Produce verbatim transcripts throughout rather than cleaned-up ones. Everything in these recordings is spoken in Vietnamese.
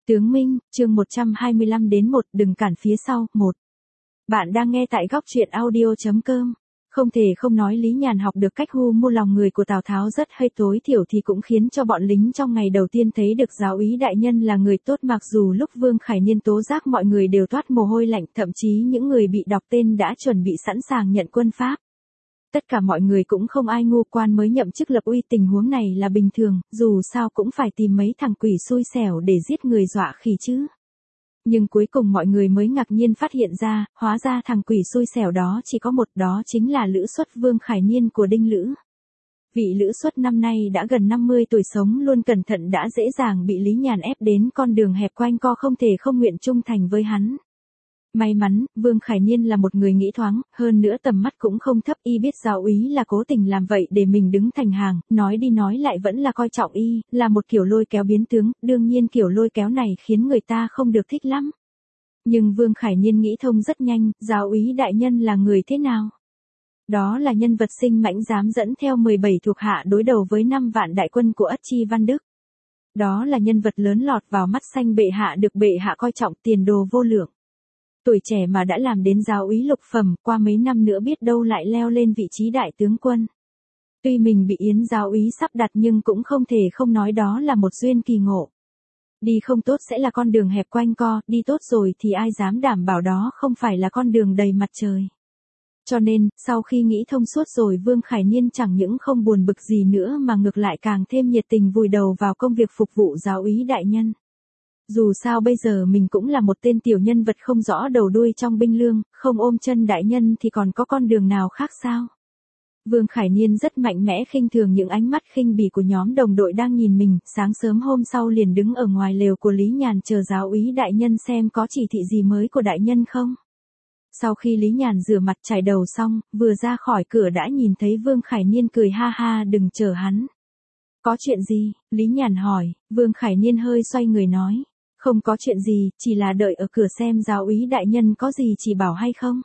Tướng Minh, chương một trăm hai mươi lăm đến một, đừng cản phía sau, một. Bạn đang nghe tại góc truyện audio chấm com. Không thể không nói Lý Nhàn học được cách hu mua lòng người của Tào Tháo rất hay, tối thiểu thì cũng khiến cho bọn lính trong ngày đầu tiên thấy được giáo úy đại nhân là người tốt, mặc dù lúc Vương Khải Niên tố giác mọi người đều toát mồ hôi lạnh, thậm chí những người bị đọc tên đã chuẩn bị sẵn sàng nhận quân Pháp. Tất cả mọi người cũng không ai ngu, quan mới nhậm chức lập uy, tình huống này là bình thường, dù sao cũng phải tìm mấy thằng quỷ xui xẻo để giết người dọa khỉ chứ. Nhưng cuối cùng mọi người mới ngạc nhiên phát hiện ra, hóa ra thằng quỷ xui xẻo đó chỉ có một, đó chính là Lữ Suất, Vương Khải Niên của Đinh Lữ. Vị Lữ Suất năm nay đã gần năm mươi tuổi, sống luôn cẩn thận đã dễ dàng bị Lý Nhàn ép đến con đường hẹp quanh co, không thể không nguyện trung thành với hắn. May mắn, Vương Khải Niên là một người nghĩ thoáng, hơn nữa tầm mắt cũng không thấp, y biết giáo úy là cố tình làm vậy để mình đứng thành hàng, nói đi nói lại vẫn là coi trọng y, là một kiểu lôi kéo biến tướng, đương nhiên kiểu lôi kéo này khiến người ta không được thích lắm. Nhưng Vương Khải Niên nghĩ thông rất nhanh, giáo úy đại nhân là người thế nào? Đó là nhân vật sinh mãnh dám dẫn theo mười bảy thuộc hạ đối đầu với năm vạn đại quân của Ất Chi Văn Đức. Đó là nhân vật lớn lọt vào mắt xanh bệ hạ, được bệ hạ coi trọng, tiền đồ vô lượng. Tuổi trẻ mà đã làm đến giáo úy lục phẩm, qua mấy năm nữa biết đâu lại leo lên vị trí đại tướng quân. Tuy mình bị Yến giáo úy sắp đặt nhưng cũng không thể không nói đó là một duyên kỳ ngộ. Đi không tốt sẽ là con đường hẹp quanh co, đi tốt rồi thì ai dám đảm bảo đó không phải là con đường đầy mặt trời. Cho nên, sau khi nghĩ thông suốt rồi, Vương Khải Niên chẳng những không buồn bực gì nữa mà ngược lại càng thêm nhiệt tình vùi đầu vào công việc phục vụ giáo úy đại nhân. Dù sao bây giờ mình cũng là một tên tiểu nhân vật không rõ đầu đuôi trong binh lương, không ôm chân đại nhân thì còn có con đường nào khác sao? Vương Khải Niên rất mạnh mẽ khinh thường những ánh mắt khinh bỉ của nhóm đồng đội đang nhìn mình, sáng sớm hôm sau liền đứng ở ngoài lều của Lý Nhàn chờ giáo úy đại nhân xem có chỉ thị gì mới của đại nhân không. Sau khi Lý Nhàn rửa mặt chải đầu xong, vừa ra khỏi cửa đã nhìn thấy Vương Khải Niên cười ha ha, đừng chờ hắn. Có chuyện gì? Lý Nhàn hỏi. Vương Khải Niên hơi xoay người nói. Không có chuyện gì, chỉ là đợi ở cửa xem giáo úy đại nhân có gì chỉ bảo hay không.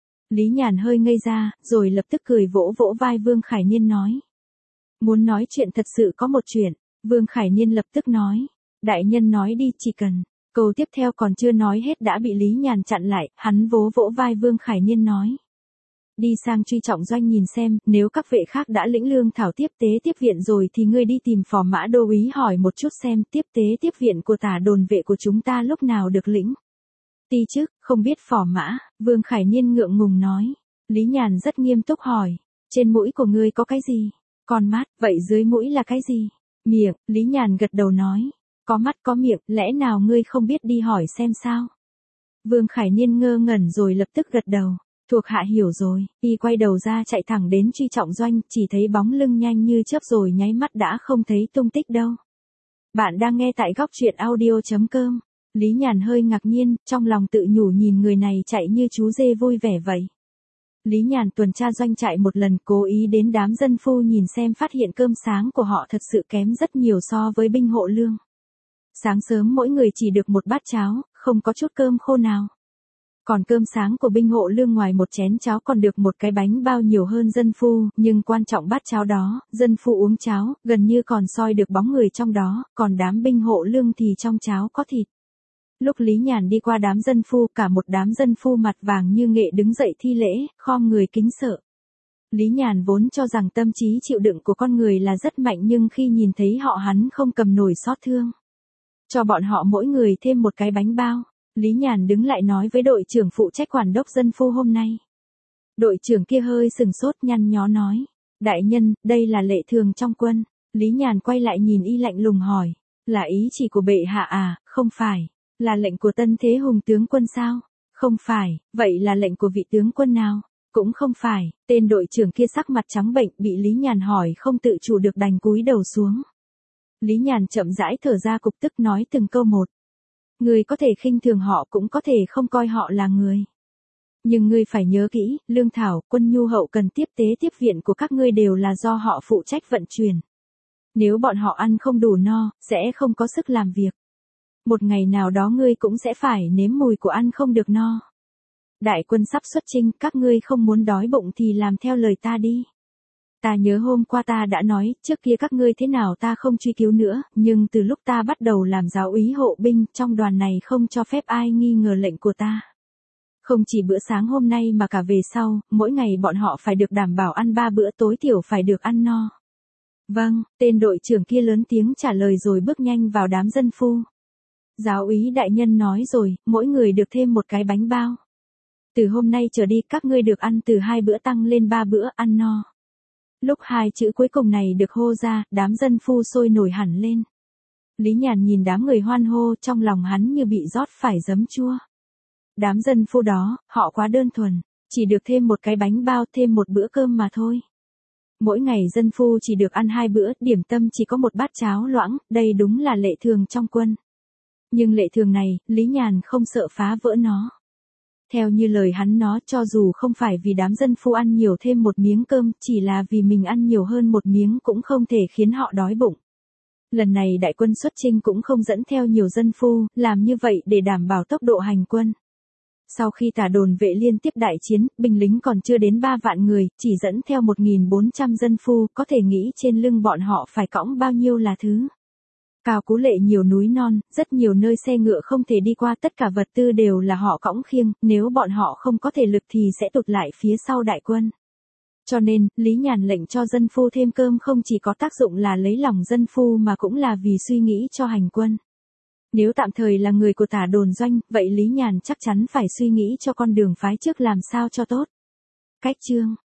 Lý Nhàn hơi ngây ra, rồi lập tức cười vỗ vỗ vai Vương Khải Niên nói. Muốn nói chuyện thật sự có một chuyện. Vương Khải Niên lập tức nói. Đại nhân nói đi, chỉ cần. Câu tiếp theo còn chưa nói hết đã bị Lý Nhàn chặn lại, hắn vỗ vỗ vai Vương Khải Niên nói. Đi sang Truy Trọng Doanh nhìn xem, nếu các vệ khác đã lĩnh lương thảo tiếp tế tiếp viện rồi thì ngươi đi tìm Phò Mã Đô úy hỏi một chút xem tiếp tế tiếp viện của tả đồn vệ của chúng ta lúc nào được lĩnh. Ti chức, không biết Phò Mã, Vương Khải Niên ngượng ngùng nói. Lý Nhàn rất nghiêm túc hỏi, trên mũi của ngươi có cái gì? Con mắt, vậy dưới mũi là cái gì? Miệng, Lý Nhàn gật đầu nói. Có mắt có miệng, lẽ nào ngươi không biết đi hỏi xem sao? Vương Khải Niên ngơ ngẩn rồi lập tức gật đầu. Thuộc hạ hiểu rồi, y quay đầu ra chạy thẳng đến Truy Trọng Doanh, chỉ thấy bóng lưng nhanh như chớp rồi nháy mắt đã không thấy tung tích đâu. Bạn đang nghe tại góc truyện audio chấm com. Lý Nhàn hơi ngạc nhiên, trong lòng tự nhủ nhìn người này chạy như chú dê vui vẻ vậy. Lý Nhàn tuần tra doanh trại một lần, cố ý đến đám dân phu nhìn xem, phát hiện cơm sáng của họ thật sự kém rất nhiều so với binh hộ lương. Sáng sớm mỗi người chỉ được một bát cháo, không có chút cơm khô nào. Còn cơm sáng của binh hộ lương ngoài một chén cháo còn được một cái bánh bao nhiều hơn dân phu, nhưng quan trọng bát cháo đó, dân phu uống cháo, gần như còn soi được bóng người trong đó, còn đám binh hộ lương thì trong cháo có thịt. Lúc Lý Nhàn đi qua đám dân phu, cả một đám dân phu mặt vàng như nghệ đứng dậy thi lễ, khom người kính sợ. Lý Nhàn vốn cho rằng tâm trí chịu đựng của con người là rất mạnh, nhưng khi nhìn thấy họ hắn không cầm nổi xót thương. Cho bọn họ mỗi người thêm một cái bánh bao. Lý Nhàn đứng lại nói với đội trưởng phụ trách quản đốc dân phu hôm nay. Đội trưởng kia hơi sừng sốt, nhăn nhó nói. Đại nhân, đây là lệ thường trong quân. Lý Nhàn quay lại nhìn y lạnh lùng hỏi. Là ý chỉ của bệ hạ à? Không phải. Là lệnh của Tân Thế Hùng tướng quân sao? Không phải. Vậy là lệnh của vị tướng quân nào? Cũng không phải. Tên đội trưởng kia sắc mặt trắng bệch, bị Lý Nhàn hỏi không tự chủ được đành cúi đầu xuống. Lý Nhàn chậm rãi thở ra, cục tức nói từng câu một. Ngươi có thể khinh thường họ, cũng có thể không coi họ là người. Nhưng ngươi phải nhớ kỹ, lương thảo, quân nhu hậu cần tiếp tế tiếp viện của các ngươi đều là do họ phụ trách vận chuyển. Nếu bọn họ ăn không đủ no, sẽ không có sức làm việc. Một ngày nào đó ngươi cũng sẽ phải nếm mùi của ăn không được no. Đại quân sắp xuất chinh, các ngươi không muốn đói bụng thì làm theo lời ta đi. Ta nhớ hôm qua ta đã nói, trước kia các ngươi thế nào ta không truy cứu nữa, nhưng từ lúc ta bắt đầu làm giáo úy hộ binh, trong đoàn này không cho phép ai nghi ngờ lệnh của ta. Không chỉ bữa sáng hôm nay mà cả về sau, mỗi ngày bọn họ phải được đảm bảo ăn ba bữa, tối thiểu phải được ăn no. Vâng, tên đội trưởng kia lớn tiếng trả lời rồi bước nhanh vào đám dân phu. Giáo úy đại nhân nói rồi, mỗi người được thêm một cái bánh bao. Từ hôm nay trở đi các ngươi được ăn từ hai bữa tăng lên ba bữa, ăn no. Lúc hai chữ cuối cùng này được hô ra, đám dân phu sôi nổi hẳn lên. Lý Nhàn nhìn đám người hoan hô, trong lòng hắn như bị rót phải giấm chua. Đám dân phu đó, họ quá đơn thuần, chỉ được thêm một cái bánh bao, thêm một bữa cơm mà thôi. Mỗi ngày dân phu chỉ được ăn hai bữa, điểm tâm chỉ có một bát cháo loãng, đây đúng là lệ thường trong quân. Nhưng lệ thường này, Lý Nhàn không sợ phá vỡ nó. Theo như lời hắn nói, cho dù không phải vì đám dân phu ăn nhiều thêm một miếng cơm, chỉ là vì mình ăn nhiều hơn một miếng cũng không thể khiến họ đói bụng. Lần này đại quân xuất chinh cũng không dẫn theo nhiều dân phu, làm như vậy để đảm bảo tốc độ hành quân. Sau khi Tả đồn vệ liên tiếp đại chiến, binh lính còn chưa đến ba vạn người, chỉ dẫn theo một nghìn bốn trăm dân phu, có thể nghĩ trên lưng bọn họ phải cõng bao nhiêu là thứ. Cao Cú Lệ nhiều núi non, rất nhiều nơi xe ngựa không thể đi qua, tất cả vật tư đều là họ cõng khiêng, nếu bọn họ không có thể lực thì sẽ tụt lại phía sau đại quân. Cho nên, Lý Nhàn lệnh cho dân phu thêm cơm không chỉ có tác dụng là lấy lòng dân phu mà cũng là vì suy nghĩ cho hành quân. Nếu tạm thời là người của Tả đồn doanh, vậy Lý Nhàn chắc chắn phải suy nghĩ cho con đường phái trước làm sao cho tốt. Cách chương